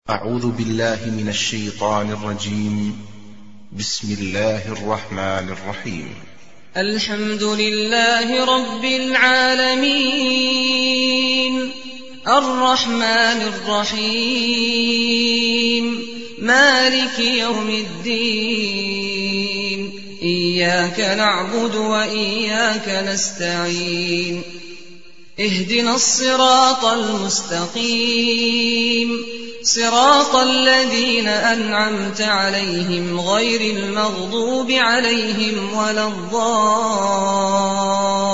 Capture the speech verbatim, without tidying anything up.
أعوذ بالله من الشيطان الرجيم. بسم الله الرحمن الرحيم. الحمد لله رب العالمين، الرحمن الرحيم، مالك يوم الدين، إياك نعبد وإياك نستعين، اهدنا الصراط المستقيم، صراط الذين أنعمت عليهم غير المغضوب عليهم ولا الضالين.